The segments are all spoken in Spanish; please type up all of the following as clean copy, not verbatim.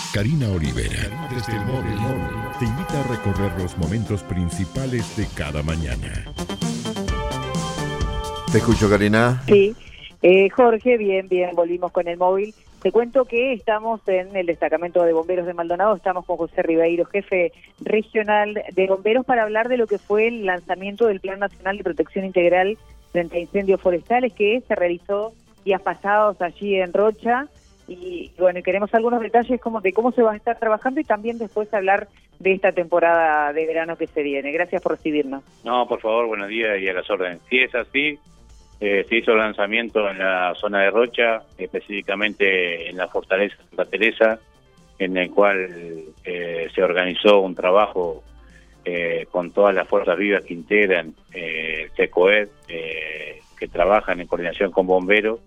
Karina Olivera, desde el móvil, te invita a recorrer los momentos principales de cada mañana. Te escucho, Karina. Sí, Jorge, bien, volvimos con el móvil. Te cuento que estamos en el destacamento de bomberos de Maldonado, estamos con José Ribeiro, jefe regional de bomberos, para hablar de lo que fue el lanzamiento del Plan Nacional de Protección Integral frente a incendios forestales que se realizó días pasados allí en Rocha. Y bueno, queremos algunos detalles de cómo se va a estar trabajando y también después hablar de esta temporada de verano que se viene. Gracias por recibirnos. No, por favor, buenos días y a las órdenes. Sí, es así. Se hizo el lanzamiento en la zona de Rocha, específicamente en la Fortaleza Santa Teresa, en el cual se organizó un trabajo con todas las fuerzas vivas que integran SECOED, que trabajan en coordinación con bomberos,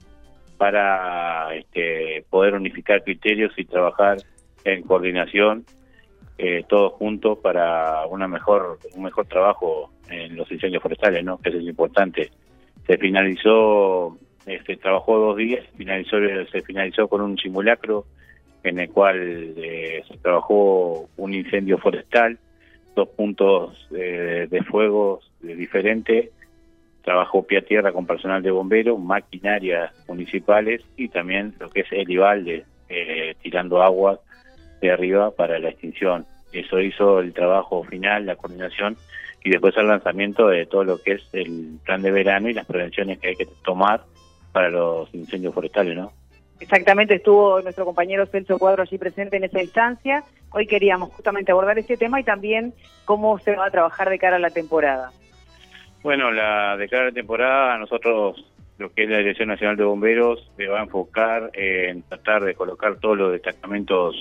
para poder unificar criterios y trabajar en coordinación todos juntos para un mejor trabajo en los incendios forestales, ¿no? Que eso es importante. Se finalizó, trabajó 2 días, se finalizó con un simulacro en el cual se trabajó un incendio forestal, 2 puntos de fuego diferentes. Trabajó pie a tierra con personal de bomberos, maquinarias municipales y también lo que es el Ivalde, tirando agua de arriba para la extinción. Eso hizo el trabajo final, la coordinación y después el lanzamiento de todo lo que es el plan de verano y las prevenciones que hay que tomar para los incendios forestales, ¿no? Exactamente, estuvo nuestro compañero Celso Cuadro allí presente en esa instancia. Hoy queríamos justamente abordar este tema y también cómo se va a trabajar de cara a la temporada. Bueno, de cara a la temporada, nosotros, lo que es la Dirección Nacional de Bomberos, se va a enfocar en tratar de colocar todos los destacamentos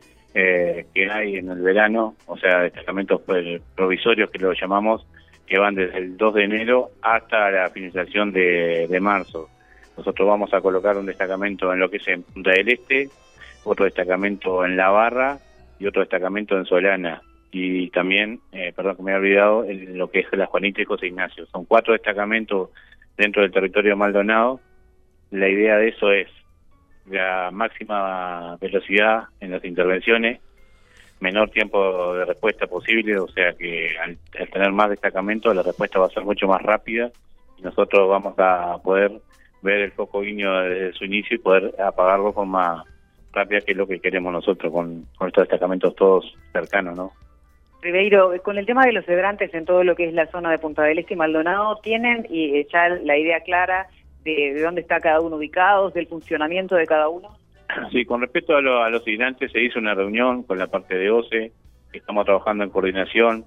que hay en el verano, o sea, destacamentos provisorios que lo llamamos, que van desde el 2 de enero hasta la finalización de marzo. Nosotros vamos a colocar un destacamento en lo que es en Punta del Este, otro destacamento en La Barra y otro destacamento en Solana. Y también, perdón que me he olvidado, en lo que es la Juanita y José Ignacio. Son 4 destacamentos dentro del territorio de Maldonado. La idea de eso es la máxima velocidad en las intervenciones, menor tiempo de respuesta posible, o sea que al tener más destacamentos la respuesta va a ser mucho más rápida y nosotros vamos a poder ver el foco guiño desde su inicio y poder apagarlo con más rápida, que es lo que queremos nosotros con estos destacamentos todos cercanos, ¿no? Ribeiro, con el tema de los hidrantes en todo lo que es la zona de Punta del Este y Maldonado, ¿tienen ya la idea clara de dónde está cada uno ubicado, del funcionamiento de cada uno? Sí, con respecto a los hidrantes, se hizo una reunión con la parte de OCE, estamos trabajando en coordinación,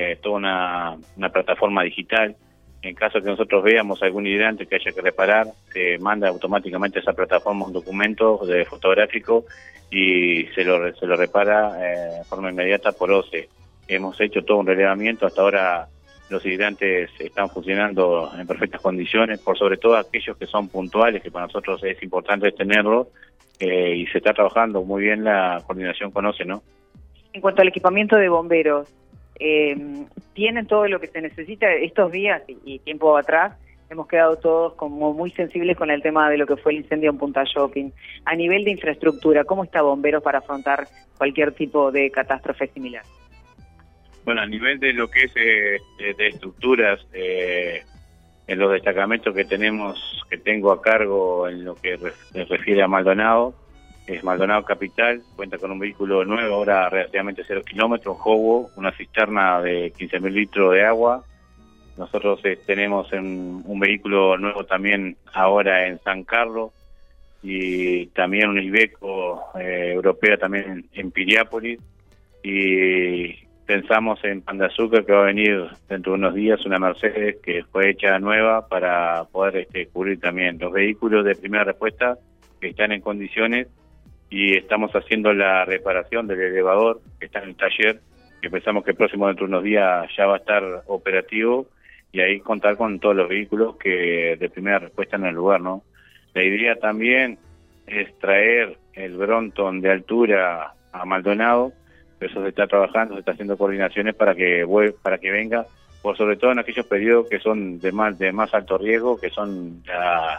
toda una plataforma digital. En caso que nosotros veamos algún hidrante que haya que reparar, se manda automáticamente a esa plataforma un documento fotográfico y se lo repara de forma inmediata por OCE. Hemos hecho todo un relevamiento, hasta ahora los hidrantes están funcionando en perfectas condiciones, por sobre todo aquellos que son puntuales, que para nosotros es importante tenerlos, y se está trabajando muy bien la coordinación con OCE, ¿no? En cuanto al equipamiento de bomberos, ¿tienen todo lo que se necesita? Estos días y tiempo atrás hemos quedado todos como muy sensibles con el tema de lo que fue el incendio en Punta Shopping. A nivel de infraestructura, ¿cómo está Bomberos para afrontar cualquier tipo de catástrofe similar? Bueno, a nivel de lo que es de estructuras, en los destacamentos que tengo a cargo en lo que se refiere a Maldonado, es Maldonado Capital, cuenta con un vehículo nuevo, ahora relativamente 0 kilómetros, Hobo, una cisterna de 15.000 litros de agua. Nosotros tenemos un vehículo nuevo también ahora en San Carlos y también un Iveco europea también en Piriápolis, y pensamos en Pan de Azúcar, que va a venir dentro de unos días una Mercedes que fue hecha nueva para poder cubrir también los vehículos de primera respuesta que están en condiciones, y estamos haciendo la reparación del elevador que está en el taller, que pensamos que próximo dentro de unos días ya va a estar operativo, y ahí contar con todos los vehículos que de primera respuesta en el lugar, ¿no? La idea también es traer el Bronton de altura a Maldonado. Eso se está trabajando, se está haciendo coordinaciones para que venga, por sobre todo en aquellos periodos que son de más alto riesgo, que son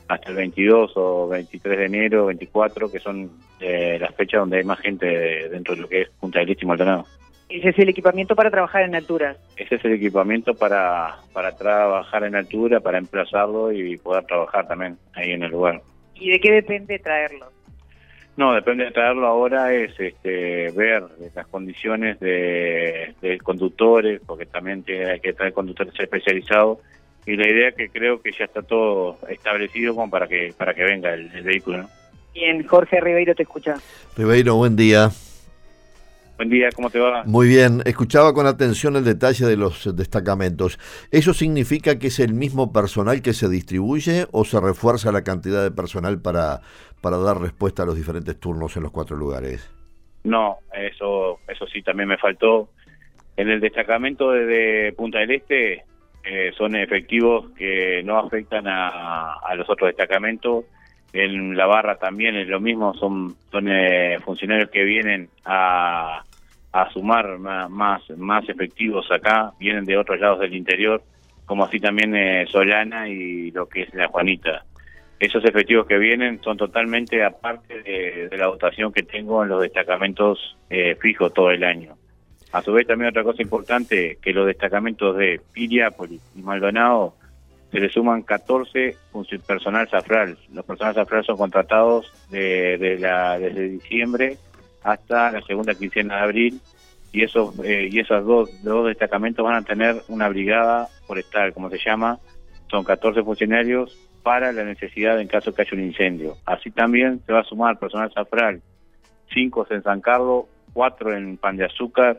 hasta el 22 o 23 de enero, 24, que son las fechas donde hay más gente dentro de lo que es Punta del Este y Maldonado. Ese es el equipamiento para trabajar en altura. Ese es el equipamiento para trabajar en altura, para emplazarlo y poder trabajar también ahí en el lugar. ¿Y de qué depende traerlo? No, depende de traerlo ahora, es ver las condiciones de conductores, porque también hay que traer conductores especializados, y la idea que creo que ya está todo establecido como para que venga el vehículo, ¿no? Bien, Jorge Ribeiro te escucha. Ribeiro, buen día. Buen día, ¿cómo te va? Muy bien, escuchaba con atención el detalle de los destacamentos. ¿Eso significa que es el mismo personal que se distribuye o se refuerza la cantidad de personal para dar respuesta a los diferentes turnos en los 4 lugares? No, eso sí también me faltó. En el destacamento de Punta del Este son efectivos que no afectan a los otros destacamentos. En la barra también es lo mismo, son funcionarios que vienen a sumar más efectivos acá, vienen de otros lados del interior, como así también Solana y lo que es la Juanita. Esos efectivos que vienen son totalmente aparte de la dotación que tengo en los destacamentos fijos todo el año. A su vez también otra cosa importante, que los destacamentos de Piriápolis y Maldonado se le suman 14 personal Safral. Los personal Safral son contratados desde diciembre hasta la segunda quincena de abril, y esos dos destacamentos van a tener una brigada forestal, como se llama. Son 14 funcionarios para la necesidad en caso que haya un incendio. Así también se va a sumar personal Safral, 5 en San Carlos, 4 en Pan de Azúcar,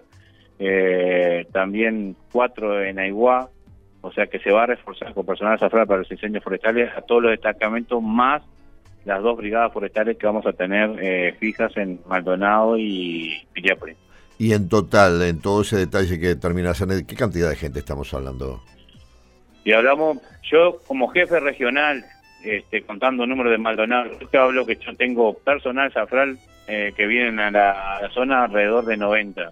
también 4 en Aiguá. O sea que se va a reforzar con personal Safral para los incendios forestales a todos los destacamentos, más las 2 brigadas forestales que vamos a tener fijas en Maldonado y Piriápolis. Y en total, en todo ese detalle que terminas, ¿de qué cantidad de gente estamos hablando? Y hablamos, yo como jefe regional, contando números de Maldonado, yo te hablo que yo tengo personal Safral que vienen a la zona alrededor de 90.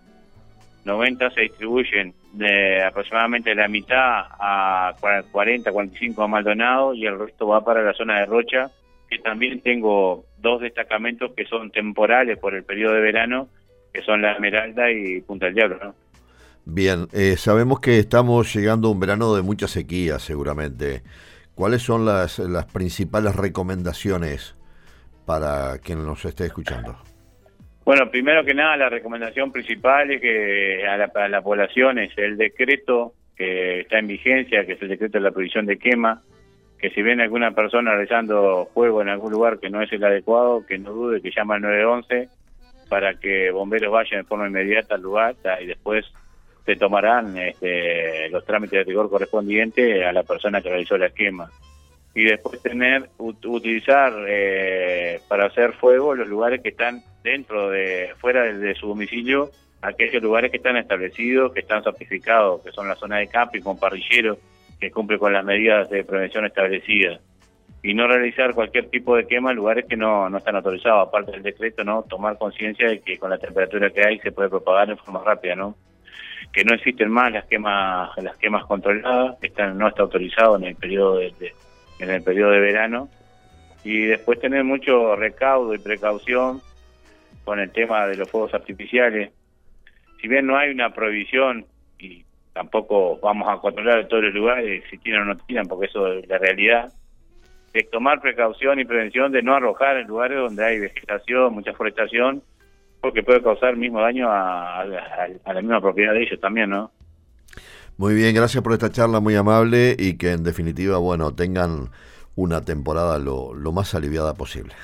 90 se distribuyen de aproximadamente la mitad a 40, 45 a Maldonado, y el resto va para la zona de Rocha, que también tengo 2 destacamentos que son temporales por el periodo de verano, que son La Esmeralda y Punta del Diablo, ¿no? Bien, sabemos que estamos llegando a un verano de mucha sequía seguramente. ¿Cuáles son las principales recomendaciones para quien nos esté escuchando? Bueno, primero que nada, la recomendación principal es que a la población es el decreto que está en vigencia, que es el decreto de la prohibición de quema, que si viene alguna persona realizando fuego en algún lugar que no es el adecuado, que no dude, que llama al 911 para que bomberos vayan de forma inmediata al lugar, y después se tomarán los trámites de rigor correspondientes a la persona que realizó la quema. Y después utilizar para hacer fuego los lugares que están fuera de su domicilio, aquellos lugares que están establecidos, que están certificados, que son la zona de camping con parrillero, que cumple con las medidas de prevención establecidas. Y no realizar cualquier tipo de quema en lugares que no están autorizados. Aparte del decreto, no tomar conciencia de que con la temperatura que hay se puede propagar en forma rápida, ¿no? Que no existen más las quemas controladas, no está autorizado en el periodo de verano. Y después tener mucho recaudo y precaución con el tema de los fuegos artificiales. Si bien no hay una prohibición, y tampoco vamos a controlar todos los lugares si tiran o no tiran, porque eso es la realidad, de tomar precaución y prevención de no arrojar en lugares donde hay vegetación, mucha forestación, porque puede causar el mismo daño a la misma propiedad de ellos también, ¿no? Muy bien, gracias por esta charla muy amable, y que en definitiva, bueno, tengan una temporada lo más aliviada posible.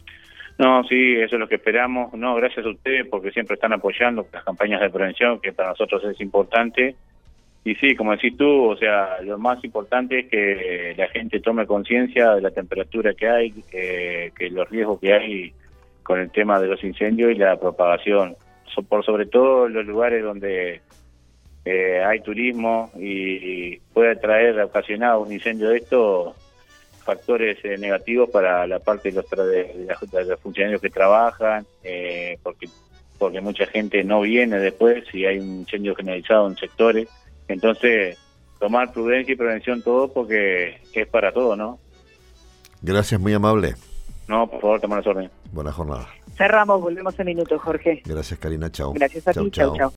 No, sí, eso es lo que esperamos. No, gracias a ustedes porque siempre están apoyando las campañas de prevención, que para nosotros es importante. Y sí, como decís tú, o sea, lo más importante es que la gente tome conciencia de la temperatura que hay, que los riesgos que hay con el tema de los incendios y la propagación. Por sobre todo los lugares donde hay turismo y puede ocasionar un incendio de estos factores negativos para la parte de los funcionarios que trabajan, porque mucha gente no viene después si hay un incendio generalizado en sectores. Entonces, tomar prudencia y prevención todo, porque es para todo, ¿no? Gracias, muy amable. No, por favor, tomar las órdenes. Buena jornada. Cerramos, volvemos en minutos, Jorge. Gracias, Karina. Chao. Gracias a ti, chau, chau.